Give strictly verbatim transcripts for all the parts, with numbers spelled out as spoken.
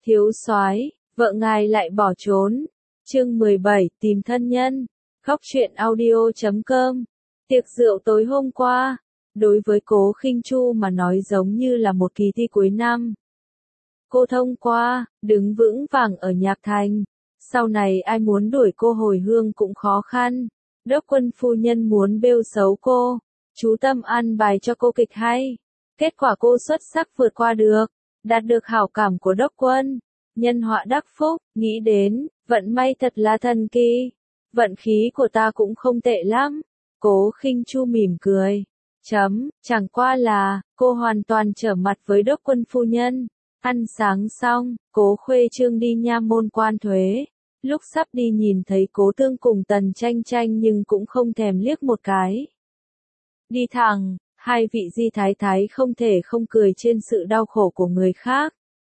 Thiếu soái, vợ ngài lại bỏ trốn. Chương mười bảy, tìm thân nhân. Góc truyện audio chấm com. Tiệc rượu tối hôm qua, đối với Cố Khinh Chu mà nói giống như là một kỳ thi cuối năm. Cô thông qua, đứng vững vàng ở Nhạc Thành. Sau này ai muốn đuổi cô hồi hương cũng khó khăn. Đốc quân phu nhân muốn bêu xấu cô, chú tâm an bài cho cô kịch hay. Kết quả cô xuất sắc vượt qua được, đạt được hảo cảm của đốc quân. Nhân họa đắc phúc, nghĩ đến, vận may thật là thần kỳ. Vận khí của ta cũng không tệ lắm. Cố Khinh Chu mỉm cười. Chấm, chẳng qua là, cô hoàn toàn trở mặt với đốc quân phu nhân. Ăn sáng xong, Cố Khuê Trương đi nha môn quan thuế. Lúc sắp đi nhìn thấy Cố Tương cùng Tần Tranh Tranh nhưng cũng không thèm liếc một cái. Đi thẳng, hai vị di thái thái không thể không cười trên sự đau khổ của người khác.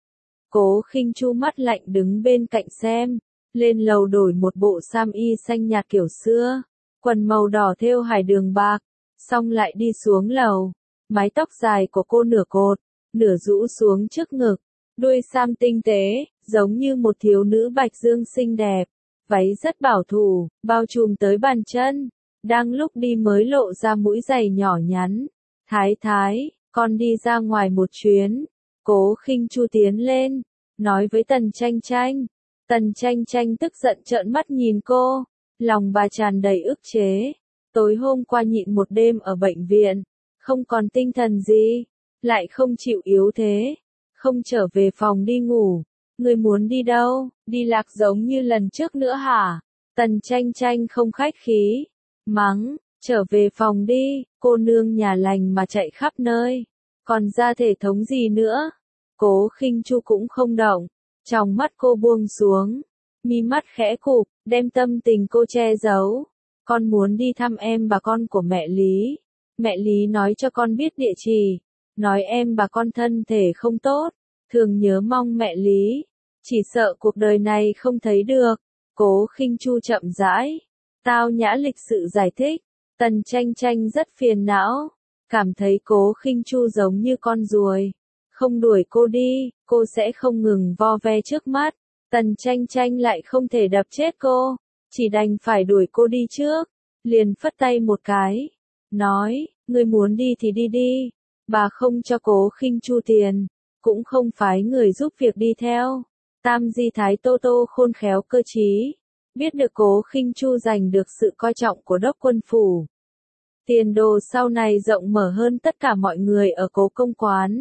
Cố Khinh Chu mắt lạnh đứng bên cạnh xem, lên lầu đổi một bộ sam y xanh nhạt kiểu xưa, quần màu đỏ thêu hải đường bạc, xong lại đi xuống lầu. Mái tóc dài của cô nửa cột, nửa rũ xuống trước ngực, đuôi sam tinh tế, giống như một thiếu nữ bạch dương xinh đẹp. Váy rất bảo thủ, bao trùm tới bàn chân, đang lúc đi mới lộ ra mũi giày nhỏ nhắn. Thái thái, con đi ra ngoài một chuyến. Cố Khinh Chu tiến lên, nói với Tần Tranh Tranh. Tần Tranh Tranh tức giận trợn mắt nhìn cô, lòng bà tràn đầy ức chế. Tối hôm qua nhịn một đêm ở bệnh viện, không còn tinh thần gì, lại không chịu yếu thế, không trở về phòng đi ngủ. Người muốn đi đâu, đi lạc giống như lần trước nữa hả? Tần Tranh Tranh không khách khí, mắng, trở về phòng đi, cô nương nhà lành mà chạy khắp nơi, còn ra thể thống gì nữa? Cố Khinh Chu cũng không động, trong mắt cô buông xuống, mi mắt khẽ cụp, đem tâm tình cô che giấu. Con muốn đi thăm em bà con của mẹ Lý. Mẹ Lý nói cho con biết địa chỉ, nói em bà con thân thể không tốt, thường nhớ mong mẹ Lý, chỉ sợ cuộc đời này không thấy được. Cố Khinh Chu chậm rãi, tao nhã lịch sự giải thích. Tần Tranh Tranh rất phiền não, cảm thấy Cố Khinh Chu giống như con ruồi, không đuổi cô đi, cô sẽ không ngừng vo ve trước mắt. Tần Tranh Tranh lại không thể đập chết cô, chỉ đành phải đuổi cô đi trước, liền phất tay một cái, nói, người muốn đi thì đi đi, bà không cho Cố Khinh Chu tiền, cũng không phái người giúp việc đi theo. Tam di thái Tô Tô khôn khéo cơ trí, biết được Cố Khinh Chu giành được sự coi trọng của đốc quân phủ. Tiền đồ sau này rộng mở hơn tất cả mọi người ở Cố công quán.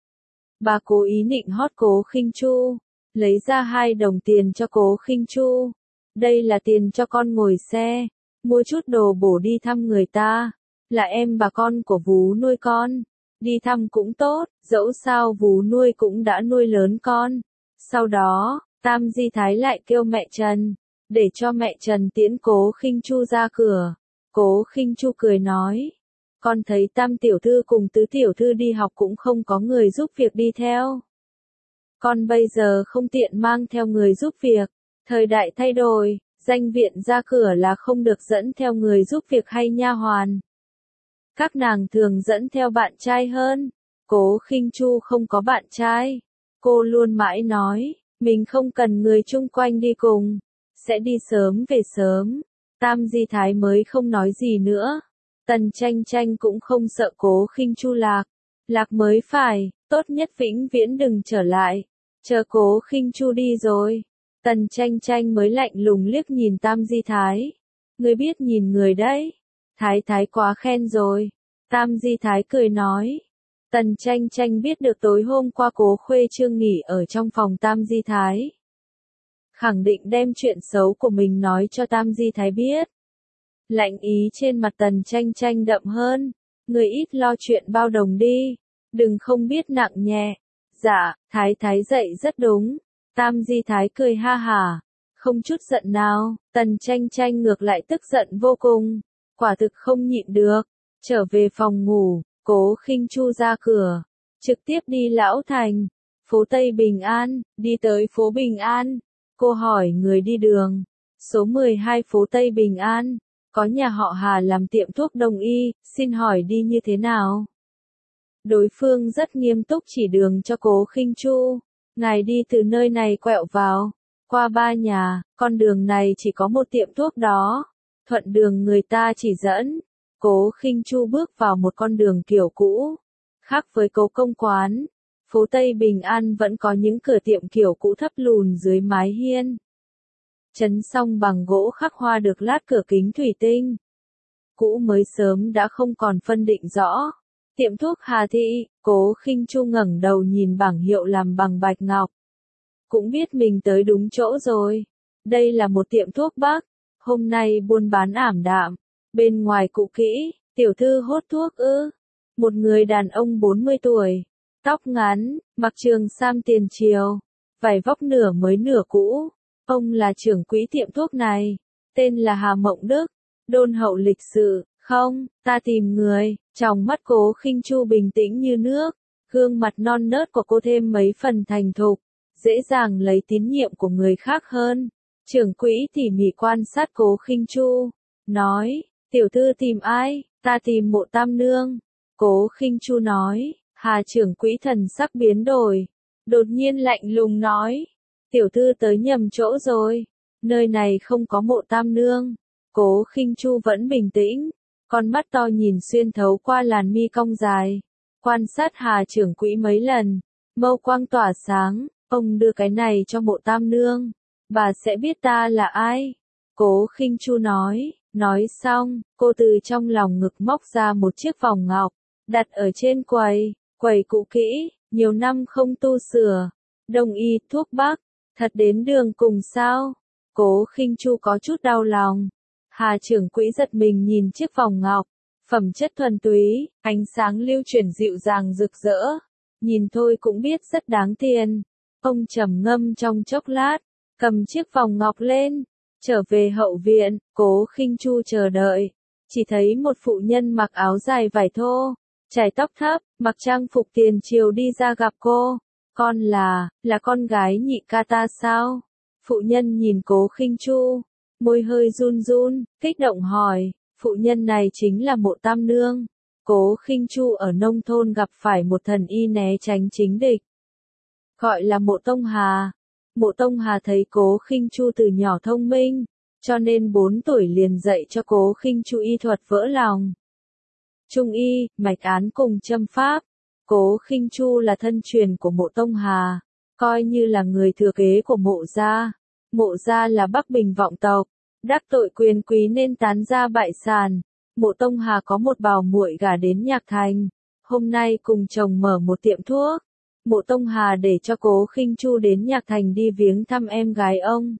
Bà cố ý nịnh hót Cố Khinh Chu, lấy ra hai đồng tiền cho Cố Khinh Chu. Đây là tiền cho con ngồi xe, mua chút đồ bổ đi thăm người ta, là em bà con của vú nuôi con. Đi thăm cũng tốt, dẫu sao vú nuôi cũng đã nuôi lớn con. Sau đó, Tam Di Thái lại kêu mẹ Trần, để cho mẹ Trần tiễn Cố Khinh Chu ra cửa. Cố Khinh Chu cười nói, con thấy Tam tiểu thư cùng Tứ tiểu thư đi học cũng không có người giúp việc đi theo. Con bây giờ không tiện mang theo người giúp việc, thời đại thay đổi, danh viện ra cửa là không được dẫn theo người giúp việc hay nha hoàn. Các nàng thường dẫn theo bạn trai hơn. Cố Khinh Chu không có bạn trai, cô luôn mãi nói, mình không cần người chung quanh đi cùng, sẽ đi sớm về sớm. Tam Di Thái mới không nói gì nữa. Tần Tranh Tranh cũng không sợ Cố Khinh Chu lạc, lạc mới phải, tốt nhất vĩnh viễn đừng trở lại. Chờ Cố Khinh Chu đi rồi, Tần Tranh Tranh mới lạnh lùng liếc nhìn Tam Di Thái. Ngươi biết nhìn người đấy. Thái thái quá khen rồi. Tam Di Thái cười nói. Tần Tranh Tranh biết được tối hôm qua Cố Khuê Trương nghỉ ở trong phòng Tam Di Thái, khẳng định đem chuyện xấu của mình nói cho Tam Di Thái biết. Lạnh ý trên mặt Tần Tranh Tranh đậm hơn. Người ít lo chuyện bao đồng đi, đừng không biết nặng nhẹ. Dạ, Thái Thái dạy rất đúng. Tam Di Thái cười ha hả, không chút giận nào. Tần Tranh Tranh ngược lại tức giận vô cùng, quả thực không nhịn được. Trở về phòng ngủ, Cố Khinh Chu ra cửa, trực tiếp đi Lão Thành, phố Tây Bình An. Đi tới phố Bình An, cô hỏi người đi đường, số mười hai phố Tây Bình An, có nhà họ Hà làm tiệm thuốc đông y, xin hỏi đi như thế nào? Đối phương rất nghiêm túc chỉ đường cho Cố Khinh Chu. Ngài đi từ nơi này quẹo vào, qua ba nhà, con đường này chỉ có một tiệm thuốc đó. Thuận đường người ta chỉ dẫn. Cố Khinh Chu bước vào một con đường kiểu cũ. Khác với Cố Công Quán, phố Tây Bình An vẫn có những cửa tiệm kiểu cũ thấp lùn dưới mái hiên. Chấn song bằng gỗ khắc hoa được lát cửa kính thủy tinh. Cũ mới sớm đã không còn phân định rõ. Tiệm thuốc Hà Thị, Cố Khinh Chu ngẩng đầu nhìn bảng hiệu làm bằng bạch ngọc. Cũng biết mình tới đúng chỗ rồi. Đây là một tiệm thuốc Bắc. Hôm nay buôn bán ảm đạm. Bên ngoài cũ kỹ, tiểu thư hốt thuốc ư. Một người đàn ông bốn mươi tuổi. Tóc ngắn, mặc trường sam tiền triều. Vải vóc nửa mới nửa cũ. Ông là trưởng quỹ tiệm thuốc này. Tên là Hà Mộng Đức. Đôn hậu lịch sự. Không, ta tìm người. Trong mắt Cố Khinh Chu bình tĩnh như nước. Gương mặt non nớt của cô thêm mấy phần thành thục. Dễ dàng lấy tín nhiệm của người khác hơn. Trưởng quỹ tỉ mỉ quan sát Cố Khinh Chu. Nói, tiểu thư tìm ai? Ta tìm Mộ Tam Nương. Cố Khinh Chu nói. Hà trưởng quỹ thần sắc biến đổi. Đột nhiên lạnh lùng nói. Tiểu thư tới nhầm chỗ rồi. Nơi này không có Mộ Tam Nương. Cố Khinh Chu vẫn bình tĩnh. Con mắt to nhìn xuyên thấu qua làn mi cong dài. Quan sát Hà trưởng quỹ mấy lần. Mâu quang tỏa sáng. Ông đưa cái này cho Mộ Tam Nương. Bà sẽ biết ta là ai. Cố Khinh Chu nói. Nói xong, cô từ trong lòng ngực móc ra một chiếc vòng ngọc. Đặt ở trên quầy. Quầy cũ kỹ, nhiều năm không tu sửa. Đông y, thuốc bắc. Thật đến đường cùng sao? Cố Khinh Chu có chút đau lòng. Hà trưởng quỹ giật mình nhìn chiếc vòng ngọc. Phẩm chất thuần túy, ánh sáng lưu chuyển dịu dàng rực rỡ. Nhìn thôi cũng biết rất đáng tiền. Ông trầm ngâm trong chốc lát, cầm chiếc vòng ngọc lên. Trở về hậu viện, Cố Khinh Chu chờ đợi. Chỉ thấy một phụ nhân mặc áo dài vải thô, chải tóc thấp, mặc trang phục tiền triều đi ra gặp cô. Con là, là con gái Nhị ca ta sao? Phụ nhân nhìn Cố Khinh Chu, môi hơi run run, kích động hỏi. Phụ nhân này chính là Mộ Tam Nương. Cố Khinh Chu ở nông thôn gặp phải một thần y né tránh chính địch. Gọi là Mộ Tông Hà. Mộ Tông Hà thấy Cố Khinh Chu từ nhỏ thông minh, cho nên bốn tuổi liền dạy cho Cố Khinh Chu y thuật vỡ lòng. Trung y, mạch án cùng châm pháp. Cố Khinh Chu là thân truyền của Mộ Tông Hà, coi như là người thừa kế của Mộ gia. Mộ gia là Bắc Bình vọng tộc, đắc tội quyền quý nên tán gia bại sản. Mộ Tông Hà có một bảo muội gả đến Nhạc Thành, hôm nay cùng chồng mở một tiệm thuốc. Mộ Tông Hà để cho Cố Khinh Chu đến Nhạc Thành đi viếng thăm em gái ông.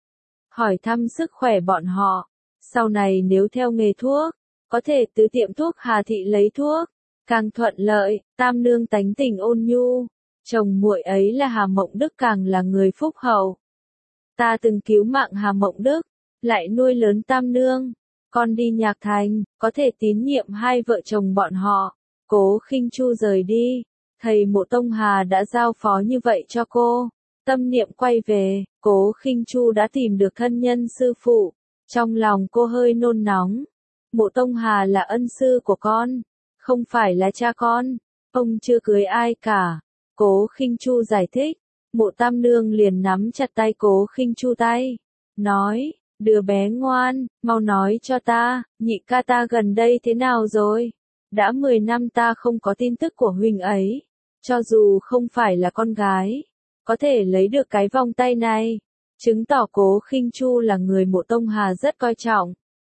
Hỏi thăm sức khỏe bọn họ. Sau này nếu theo nghề thuốc, có thể từ tiệm thuốc Hà Thị lấy thuốc. Càng thuận lợi, Tam Nương tánh tình ôn nhu. Chồng muội ấy là Hà Mộng Đức càng là người phúc hậu. Ta từng cứu mạng Hà Mộng Đức, lại nuôi lớn Tam Nương. Con đi Nhạc Thành, có thể tín nhiệm hai vợ chồng bọn họ. Cố Khinh Chu rời đi. Thầy Mộ Tông Hà đã giao phó như vậy cho cô. Tâm niệm quay về, Cố Khinh Chu đã tìm được thân nhân sư phụ. Trong lòng cô hơi nôn nóng. Mộ Tông Hà là ân sư của con, không phải là cha con. Ông chưa cưới ai cả. Cố Khinh Chu giải thích. Mộ Tam Nương liền nắm chặt tay Cố Khinh Chu tay. Nói, đứa bé ngoan, mau nói cho ta, nhị ca ta gần đây thế nào rồi? Đã mười năm ta không có tin tức của huynh ấy. Cho dù không phải là con gái, có thể lấy được cái vòng tay này, chứng tỏ Cố Khinh Chu là người Mộ Tông Hà rất coi trọng.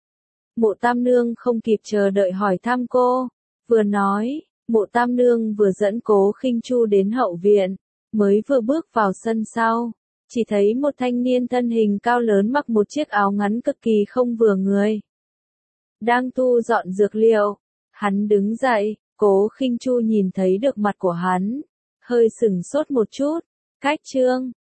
Mộ Tam Nương không kịp chờ đợi hỏi thăm cô, vừa nói, Mộ Tam Nương vừa dẫn Cố Khinh Chu đến hậu viện, mới vừa bước vào sân sau, chỉ thấy một thanh niên thân hình cao lớn mặc một chiếc áo ngắn cực kỳ không vừa người. Đang thu dọn dược liệu, hắn đứng dậy, Cố Khinh Chu nhìn thấy được mặt của hắn, hơi sừng sốt một chút. Cách Trương,